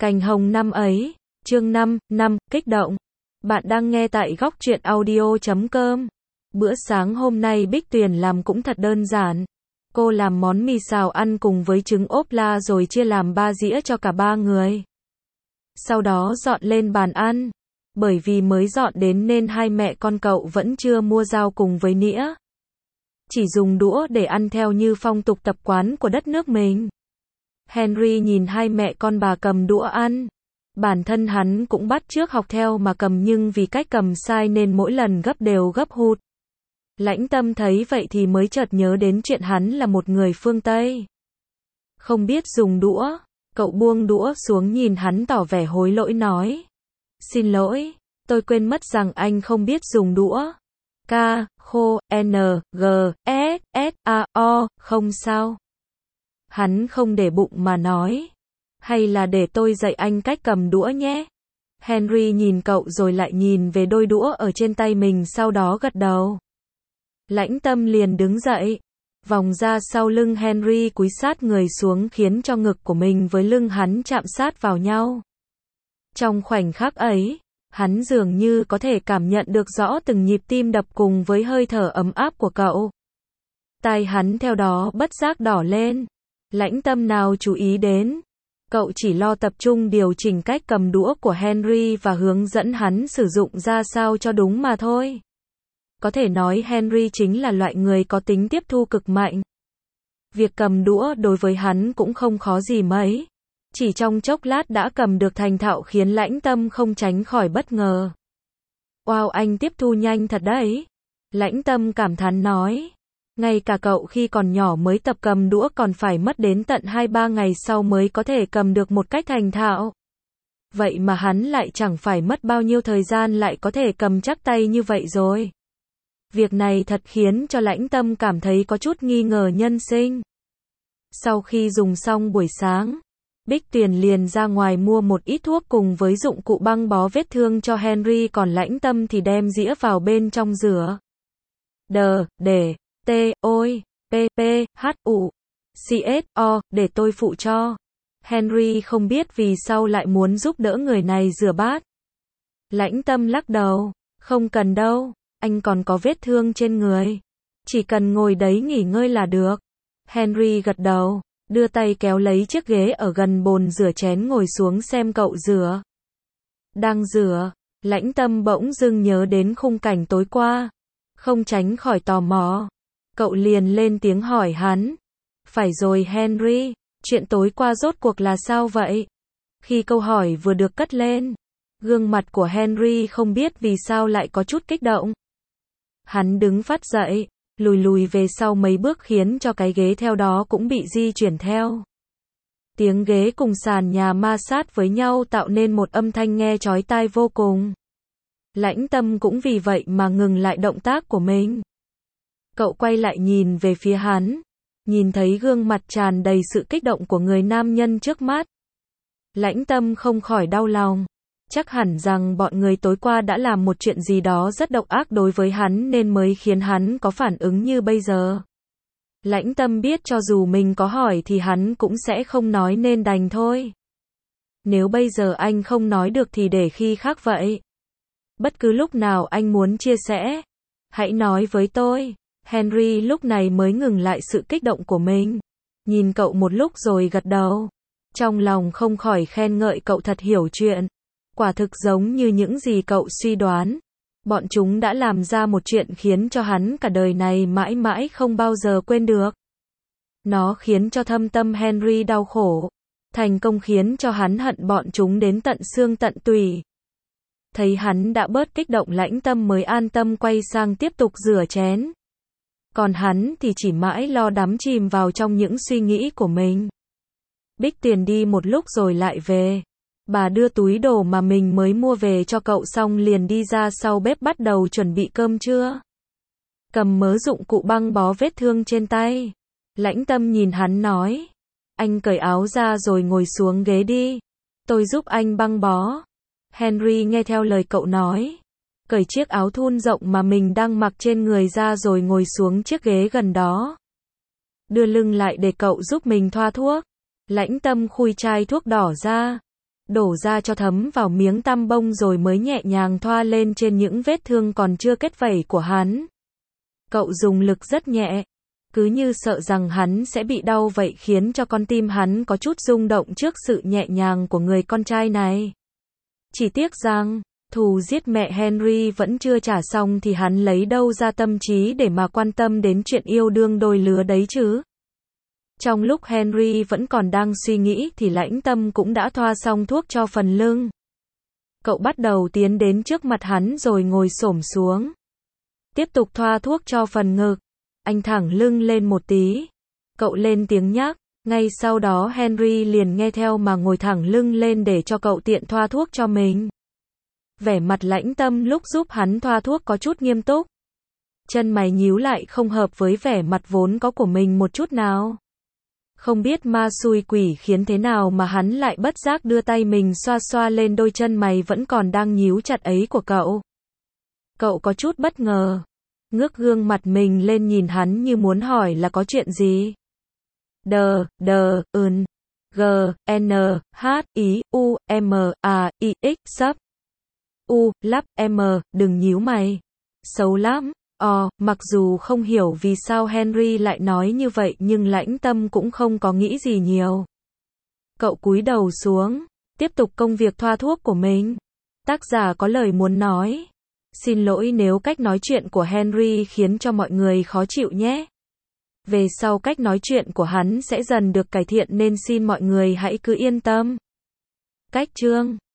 Cành hồng năm ấy, chương 5, kích động. Bạn đang nghe tại góc truyện audio.com. Bữa sáng hôm nay Bích Tuyền làm cũng thật đơn giản. Cô làm món mì xào ăn cùng với trứng ốp la rồi chia làm 3 dĩa cho cả 3 người. Sau đó dọn lên bàn ăn. Bởi vì mới dọn đến nên hai mẹ con cậu vẫn chưa mua dao cùng với nĩa. Chỉ dùng đũa để ăn theo như phong tục tập quán của đất nước mình. Henry nhìn hai mẹ con bà cầm đũa ăn. Bản thân hắn cũng bắt chước học theo mà cầm, nhưng vì cách cầm sai nên mỗi lần gấp đều gấp hụt. Lãnh Tâm thấy vậy thì mới chợt nhớ đến chuyện hắn là một người phương Tây. Không biết dùng đũa. Cậu buông đũa xuống nhìn hắn tỏ vẻ hối lỗi nói. Xin lỗi, tôi quên mất rằng anh không biết dùng đũa. K, khô, N, G, S, A, O, không sao. Hắn không để bụng mà nói. Hay là để tôi dạy anh cách cầm đũa nhé. Henry nhìn cậu rồi lại nhìn về đôi đũa ở trên tay mình, sau đó gật đầu. Lãnh Tâm liền đứng dậy. Vòng ra sau lưng Henry, cúi sát người xuống khiến cho ngực của mình với lưng hắn chạm sát vào nhau. Trong khoảnh khắc ấy, hắn dường như có thể cảm nhận được rõ từng nhịp tim đập cùng với hơi thở ấm áp của cậu. Tai hắn theo đó bất giác đỏ lên. Lãnh Tâm nào chú ý đến. Cậu chỉ lo tập trung điều chỉnh cách cầm đũa của Henry và hướng dẫn hắn sử dụng ra sao cho đúng mà thôi. Có thể nói Henry chính là loại người có tính tiếp thu cực mạnh. Việc cầm đũa đối với hắn cũng không khó gì mấy. Chỉ trong chốc lát đã cầm được thành thạo khiến Lãnh Tâm không tránh khỏi bất ngờ. Wow, anh tiếp thu nhanh thật đấy. Lãnh Tâm cảm thán nói. Ngay cả cậu khi còn nhỏ mới tập cầm đũa còn phải mất đến tận 2-3 ngày sau mới có thể cầm được một cách thành thạo. Vậy mà hắn lại chẳng phải mất bao nhiêu thời gian lại có thể cầm chắc tay như vậy rồi. Việc này thật khiến cho Lãnh Tâm cảm thấy có chút nghi ngờ nhân sinh. Sau khi dùng xong buổi sáng, Bích Tuyền liền ra ngoài mua một ít thuốc cùng với dụng cụ băng bó vết thương cho Henry, còn Lãnh Tâm thì đem dĩa vào bên trong rửa. T, ôi, P, H, U, C, S, O, để tôi phụ cho. Henry không biết vì sao lại muốn giúp đỡ người này rửa bát. Lãnh Tâm lắc đầu, không cần đâu, anh còn có vết thương trên người. Chỉ cần ngồi đấy nghỉ ngơi là được. Henry gật đầu, đưa tay kéo lấy chiếc ghế ở gần bồn rửa chén ngồi xuống xem cậu rửa. Đang rửa, Lãnh Tâm bỗng dưng nhớ đến khung cảnh tối qua. Không tránh khỏi tò mò. Cậu liền lên tiếng hỏi hắn. Phải rồi Henry, chuyện tối qua rốt cuộc là sao vậy? Khi câu hỏi vừa được cất lên, gương mặt của Henry không biết vì sao lại có chút kích động. Hắn đứng phắt dậy, lùi về sau mấy bước khiến cho cái ghế theo đó cũng bị di chuyển theo. Tiếng ghế cùng sàn nhà ma sát với nhau tạo nên một âm thanh nghe chói tai vô cùng. Lãnh Tâm cũng vì vậy mà ngừng lại động tác của mình. Cậu quay lại nhìn về phía hắn, nhìn thấy gương mặt tràn đầy sự kích động của người nam nhân trước mắt. Lãnh Tâm không khỏi đau lòng. Chắc hẳn rằng bọn người tối qua đã làm một chuyện gì đó rất độc ác đối với hắn nên mới khiến hắn có phản ứng như bây giờ. Lãnh Tâm biết cho dù mình có hỏi thì hắn cũng sẽ không nói nên đành thôi. Nếu bây giờ anh không nói được thì để khi khác vậy. Bất cứ lúc nào anh muốn chia sẻ, hãy nói với tôi. Henry lúc này mới ngừng lại sự kích động của mình. Nhìn cậu một lúc rồi gật đầu. Trong lòng không khỏi khen ngợi cậu thật hiểu chuyện. Quả thực giống như những gì cậu suy đoán. Bọn chúng đã làm ra một chuyện khiến cho hắn cả đời này mãi mãi không bao giờ quên được. Nó khiến cho thâm tâm Henry đau khổ. Thành công khiến cho hắn hận bọn chúng đến tận xương tận tủy. Thấy hắn đã bớt kích động, Lãnh Tâm mới an tâm quay sang tiếp tục rửa chén. Còn hắn thì chỉ mãi lo đắm chìm vào trong những suy nghĩ của mình. Bích Tuyền đi một lúc rồi lại về. Bà đưa túi đồ mà mình mới mua về cho cậu xong liền đi ra sau bếp bắt đầu chuẩn bị cơm trưa. Cầm mớ dụng cụ băng bó vết thương trên tay. Lãnh Tâm nhìn hắn nói. Anh cởi áo ra rồi ngồi xuống ghế đi. Tôi giúp anh băng bó. Henry nghe theo lời cậu nói. Cởi chiếc áo thun rộng mà mình đang mặc trên người ra rồi ngồi xuống chiếc ghế gần đó. Đưa lưng lại để cậu giúp mình thoa thuốc. Lãnh Tâm khui chai thuốc đỏ ra. đổ ra cho thấm vào miếng tăm bông rồi mới nhẹ nhàng thoa lên trên những vết thương còn chưa kết vảy của hắn. Cậu dùng lực rất nhẹ, cứ như sợ rằng hắn sẽ bị đau vậy, khiến cho con tim hắn có chút rung động trước sự nhẹ nhàng của người con trai này. Chỉ tiếc rằng, thù giết mẹ Henry vẫn chưa trả xong thì hắn lấy đâu ra tâm trí để mà quan tâm đến chuyện yêu đương đôi lứa đấy chứ. Trong lúc Henry vẫn còn đang suy nghĩ thì Lãnh Tâm cũng đã thoa xong thuốc cho phần lưng. Cậu bắt đầu tiến đến trước mặt hắn rồi ngồi xổm xuống. Tiếp tục thoa thuốc cho phần ngực. Anh thẳng lưng lên một tí. Cậu lên tiếng nhắc. Ngay sau đó Henry liền nghe theo mà ngồi thẳng lưng lên để cho cậu tiện thoa thuốc cho mình. Vẻ mặt Lãnh Tâm lúc giúp hắn thoa thuốc có chút nghiêm túc. Chân mày nhíu lại không hợp với vẻ mặt vốn có của mình một chút nào. Không biết ma xui quỷ khiến thế nào mà hắn lại bất giác đưa tay mình xoa xoa lên đôi chân mày vẫn còn đang nhíu chặt ấy của cậu. Cậu có chút bất ngờ. Ngước gương mặt mình lên nhìn hắn như muốn hỏi là có chuyện gì. G, N, H, I, U, M, A, I, X, sub. U, lắp, M, đừng nhíu mày. Xấu lắm. Mặc dù không hiểu vì sao Henry lại nói như vậy nhưng Lãnh Tâm cũng không có nghĩ gì nhiều. Cậu cúi đầu xuống, tiếp tục công việc thoa thuốc của mình. Tác giả có lời muốn nói. Xin lỗi nếu cách nói chuyện của Henry khiến cho mọi người khó chịu nhé. Về sau cách nói chuyện của hắn sẽ dần được cải thiện nên xin mọi người hãy cứ yên tâm. Cách chương